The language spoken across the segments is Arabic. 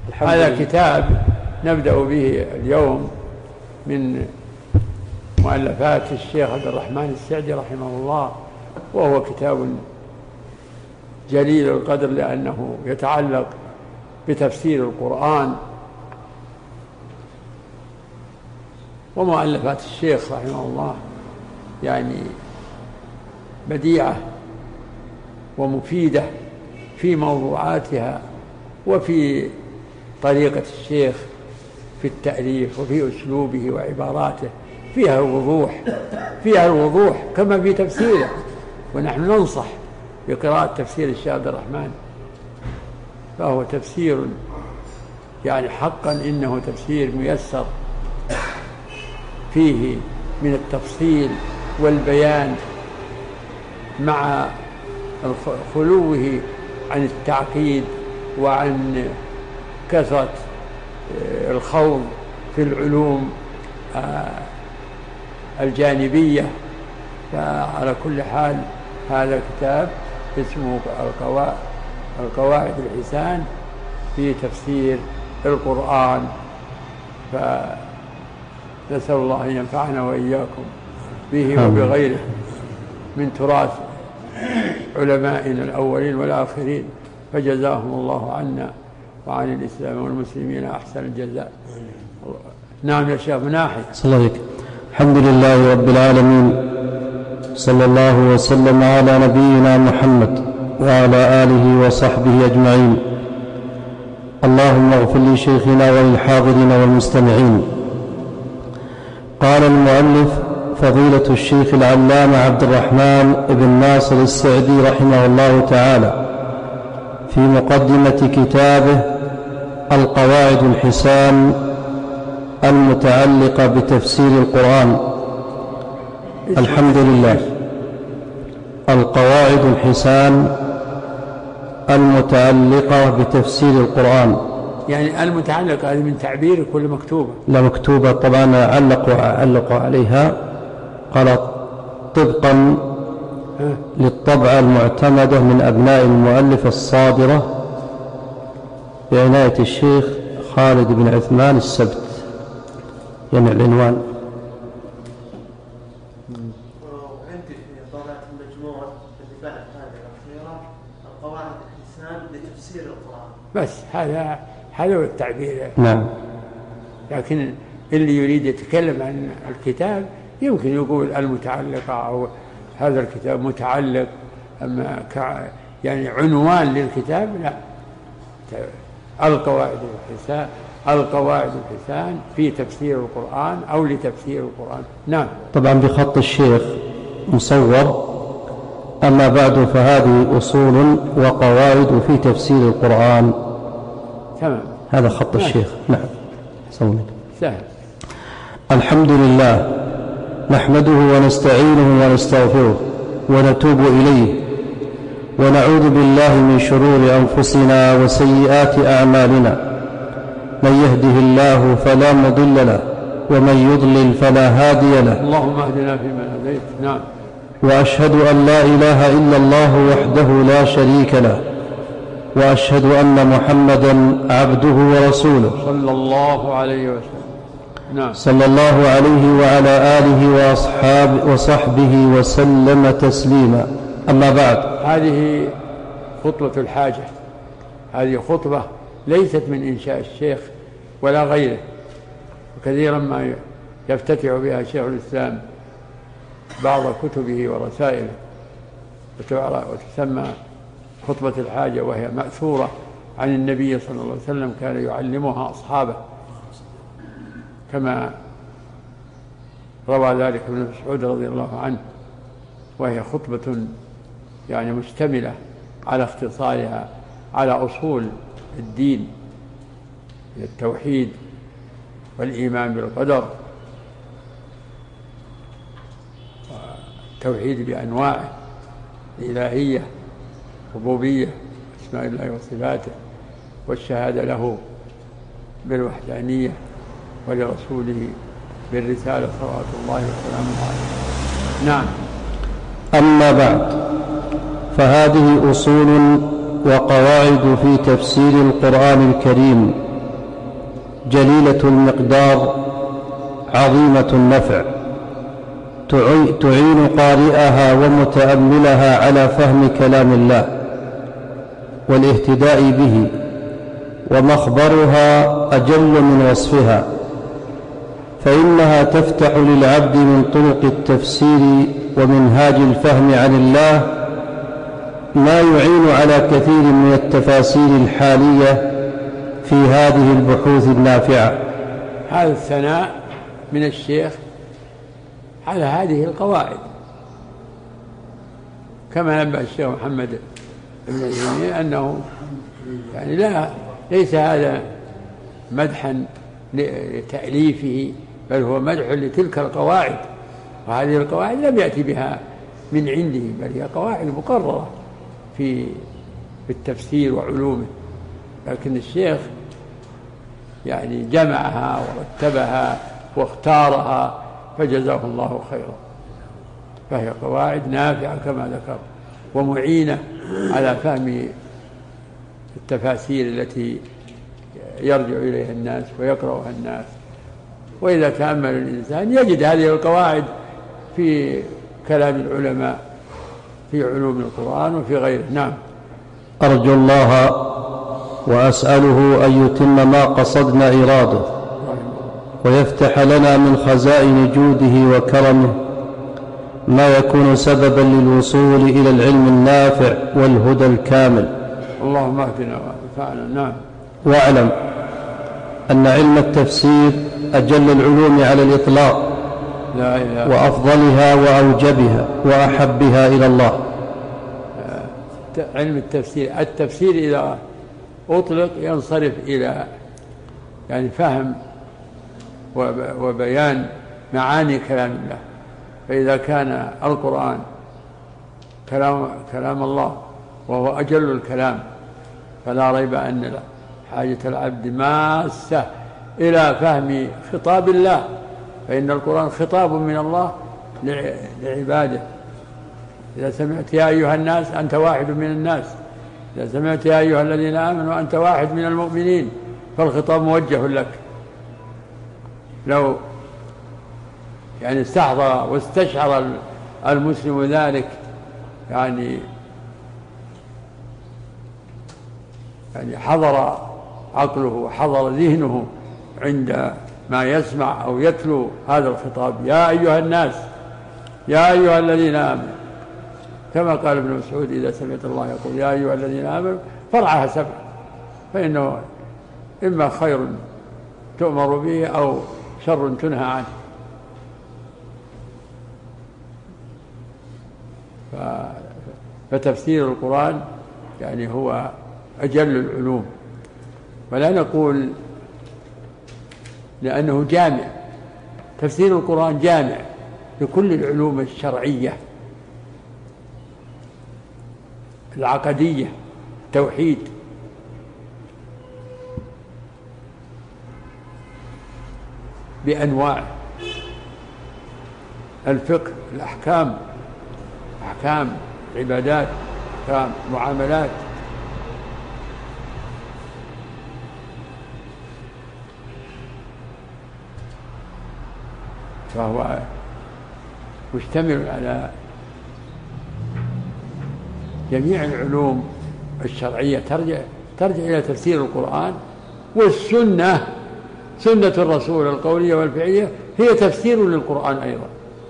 هذا كتاب نبدأ به اليوم من مؤلفات الشيخ عبد الرحمن السعدي رحمه الله، وهو كتاب جليل القدر لأنه يتعلق بتفسير القرآن. ومؤلفات الشيخ رحمه الله يعني بديعة ومفيدة في موضوعاتها وفي طريقة الشيخ في التأليف وفي أسلوبه وعباراته، فيها الوضوح كما في تفسيره. ونحن ننصح بقراءة تفسير الشيخ عبد الرحمن، فهو تفسير يعني حقا إنه تفسير ميسر، فيه من التفصيل والبيان مع خلوه عن التعقيد وعن كثرة الخوض في العلوم الجانبية. فعلى كل حال هذا كتاب اسمه القواعد الحسان في تفسير القرآن، فنسأل الله أن ينفعنا وإياكم به وبغيره من تراث علمائنا الأولين والآخرين، فجزاهم الله عنا وعن الإسلام والمسلمين أحسن الجزاء. نعم يا شيخ مناحي. صلى الله عليك. الحمد لله رب العالمين، صلى الله وسلم على نبينا محمد وعلى آله وصحبه أجمعين. اللهم اغفر لشيخنا وللحاضرين والمستمعين. قال المؤلف فضيلة الشيخ العلامة عبد الرحمن بن ناصر السعدي رحمه الله تعالى في مقدمة كتابه القواعد الحسان المتعلقة بتفسير القرآن. الحمد لله. القواعد الحسان المتعلقة بتفسير القرآن، يعني المتعلقة هذه من تعبير كل مكتوبة؟ لا، مكتوبة طبعا، علقوا عليها، قال طبقا للطبعة المعتمدة من أبناء المؤلف الصادرة بعناية الشيخ خالد بن عثمان السبت، يعني العنوان. وعندي في طبعة المجموع اللي بعد هذه الأخيرة القواعد الحسان لتفسير القرآن. بس هذا هو التعبير. نعم. لكن اللي يريد يتكلم عن الكتاب يمكن يقول المتعلقة، أو هذا الكتاب متعلق، أما يعني عنوان للكتاب لا. القواعد الحسان في تفسير القرآن أو لتفسير القرآن. نعم. طبعا بخط الشيخ مصور. أما بعد فهذه أصول وقواعد في تفسير القرآن. تمام. هذا خط الشيخ. نعم. سهل. الحمد لله، نحمده ونستعينه ونستغفره ونتوب إليه، ونعوذ بالله من شرور أنفسنا وسيئات أعمالنا. من يهده الله فلا مضل له، ومن يضلل فلا هادي له. اللهم اهدنا فيمن هديت. نعم. وأشهد أن لا إله إلا الله وحده لا شريك له، وأشهد أن محمدا عبده ورسوله صلى الله عليه وسلم. نعم. صلى الله عليه وعلى آله وصحبه وسلم تسليما. أما بعد، هذه خطبة الحاجة، هذه خطبة ليست من إنشاء الشيخ ولا غيره، وكثيرا ما يفتتح بها شيخ الإسلام بعض كتبه ورسائله، وتسمى خطبة الحاجة، وهي مأثورة عن النبي صلى الله عليه وسلم، كان يعلمها أصحابه كما روى ذلك ابن مسعود رضي الله عنه. وهي خطبة يعني مشتملة على اختصارها على أصول الدين، التوحيد والإيمان بالقدر، والتوحيد بأنواعه، الإلهية، ربوبية، أسماء الله وصفاته، والشهادة له بالوحدانية ولرسوله بالرسالة صلوات الله وسلامه عليه. نعم. أما بعد، فهذه أصول وقواعد في تفسير القرآن الكريم جليلة المقدار عظيمة النفع، تعين قارئها ومتأملها على فهم كلام الله والاهتداء به، ومخبرها أجل من وصفها، فإنها تفتح للعبد من طرق التفسير ومنهاج الفهم عن الله ما يعين على كثير من التفاسير الحالية في هذه البحوث النافعة. هذا الثناء من الشيخ على هذه القواعد، كما نبه الشيخ محمد بن عثيمين أنه يعني ليس هذا مدحا لتأليفه، بل هو مدح لتلك القواعد، وهذه القواعد لم يأتي بها من عنده، بل هي قواعد مقررة في التفسير وعلومه، لكن الشيخ يعني جمعها ورتبها واختارها فجزاه الله خيرا، فهي قواعد نافعة كما ذكر ومعينة على فهم التفاسير التي يرجع إليها الناس ويقرأها الناس. وإذا تأمل الإنسان يجد هذه القواعد في كلام العلماء في علوم القرآن وفي غيره. نعم. أرجو الله وأسأله أن يتم ما قصدنا إراده، ويفتح لنا من خزائن جوده وكرمه ما يكون سببا للوصول إلى العلم النافع والهدى الكامل. اللهم اهدنا وانفعنا. نعم. واعلم أن علم التفسير أجل العلوم على الإطلاق، لا إله وأفضلها وأوجبها وأحبها إلى الله. علم التفسير إذا أطلق ينصرف إلى يعني فهم وبيان معاني كلام الله، فإذا كان القرآن كلام الله وهو أجل الكلام فلا ريب أن حاجة العبد ماسة إلى فهم خطاب الله، فإن القرآن خطاب من الله لعباده. إذا سمعت يا أيها الناس أنت واحد من الناس، إذا سمعت يا أيها الذين آمنوا أنت واحد من المؤمنين، فالخطاب موجه لك. لو يعني استحضر واستشعر المسلم ذلك يعني حضر عقله وحضر ذهنه عند ما يسمع أو يتلو هذا الخطاب، يا أيها الناس يا أيها الذين آمنوا، كما قال ابن مسعود إذا سمعت الله يقول يا أيها الذين آمنوا فارعها سبعا، فإنه إما خير تؤمر به أو شر تنهى عنه. فتفسير القرآن يعني هو أجل العلوم، ولا نقول لأنه جامع، تفسير القرآن جامع لكل العلوم الشرعية العقدية، التوحيد، بأنواع الفقه، الأحكام، أحكام عبادات، أحكام معاملات، فهو مشتمل على جميع العلوم الشرعية ترجع إلى تفسير القرآن، والسنة سنة الرسول القولية والفعلية هي تفسير للقرآن أيضا،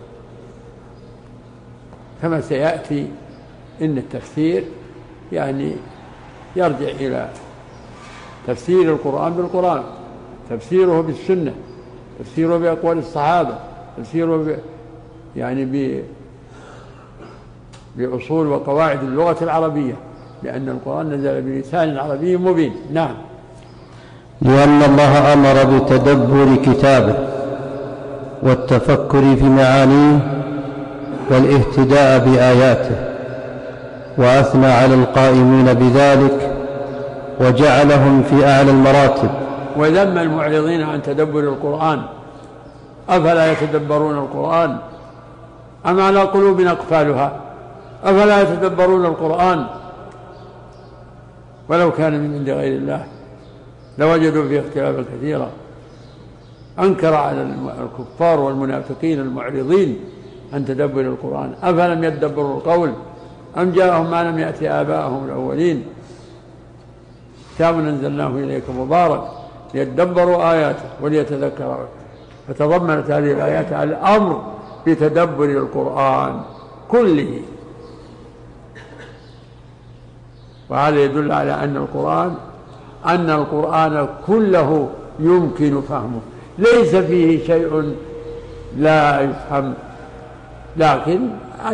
كما سيأتي إن التفسير يعني يرجع إلى تفسير القرآن بالقرآن، تفسيره بالسنة، تفسيره بأقوال الصحابة، تفسيره يعني بأصول وقواعد اللغة العربية، لأن القرآن نزل بلسان عربي مبين. نعم. لأن الله أمر بتدبر كتابه والتفكر في معانيه والاهتداء بآياته، وأثنى على القائمين بذلك وجعلهم في أعلى المراتب، وذم المعرضين عن تدبر القرآن، أفلا يتدبرون القرآن أم على قلوب أقفالها، أفلا يتدبرون القرآن ولو كان من عند غير الله لوجدوا فيه اختلافا كثيرا أنكر على الكفار والمنافقين المعرضين عن تدبر القرآن: أفلم يدبروا القول أم جاءهم ما لم يأت آباءهم الأولين كتاب أنزلناه إليك مبارك ليدبروا آياته وليتذكروا. فتضمنت هذه الآيات الأمر بتدبر القرآن كله، وهذا يدل على أن القرآن كله يمكن فهمه، ليس فيه شيء لا يفهم، لكن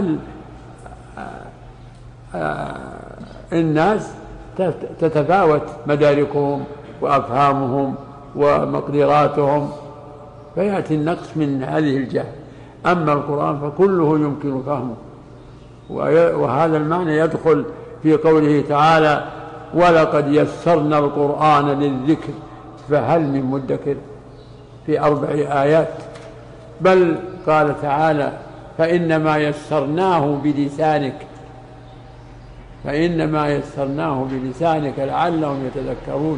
الناس تتفاوت مداركهم وأفهامهم ومقدراتهم، فيأتي النقص من هذه الجهة. أما القرآن فكله يمكن فهمه، وهذا المعنى يدخل في قوله تعالى: ولقد يسرنا القرآن للذكر فهل من مدكر، في 4 آيات. بل قال تعالى: فإنما يسرناه بلسانك لعلهم يتذكرون.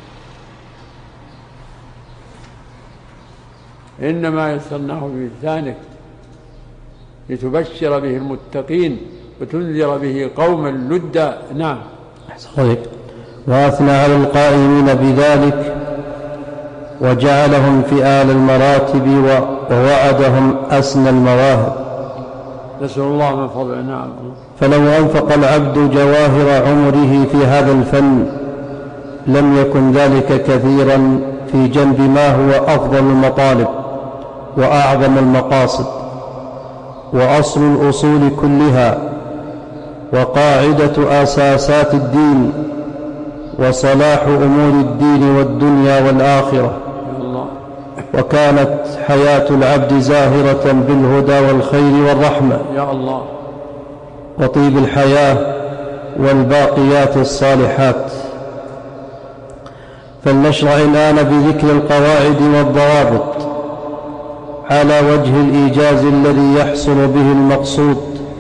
إنما يسرناه بلسانك لتبشر به المتقين وتنذر به قوما لدا. نعم. وأثنى على القائمين بذلك وجعلهم فئال المراتب ووعدهم أسنى المواهب. نسأل الله من فضله. نعم. فلو أنفق العبد جواهر عمره في هذا الفن لم يكن ذلك كثيرا في جنب ما هو أفضل المطالب وأعظم المقاصد وأصل الأصول كلها وقاعدة أساسات الدين وصلاح أمور الدين والدنيا والآخرة. وكانت حياة العبد زاهرة بالهدى والخير والرحمة يا الله، وطيب الحياة والباقيات الصالحات. فلنشرع الآن بذكر القواعد والضوابط على وجه الإيجاز الذي يحصل به المقصود،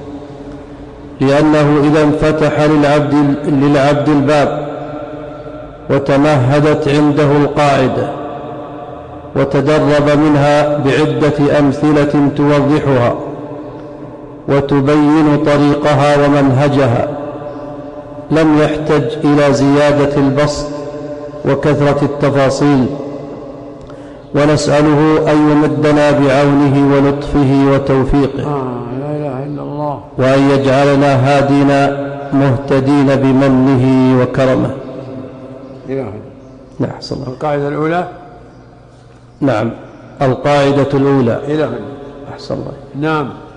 لأنه إذا انفتح للعبد الباب وتمهدت عنده القاعدة وتدرب منها بعدة أمثلة توضحها وتبين طريقها ومنهجها لم يحتج إلى زيادة البسط وكثرة التفاصيل. ونسأله أن يمدنا بعونه ولطفه وتوفيقه، لا إله إلا الله، وأن يجعلنا هادين مهتدين بمنه وكرمه. نعم. القاعدة الأولى. نعم، القاعدة الأولى. إلهي. أحسن الله. نعم.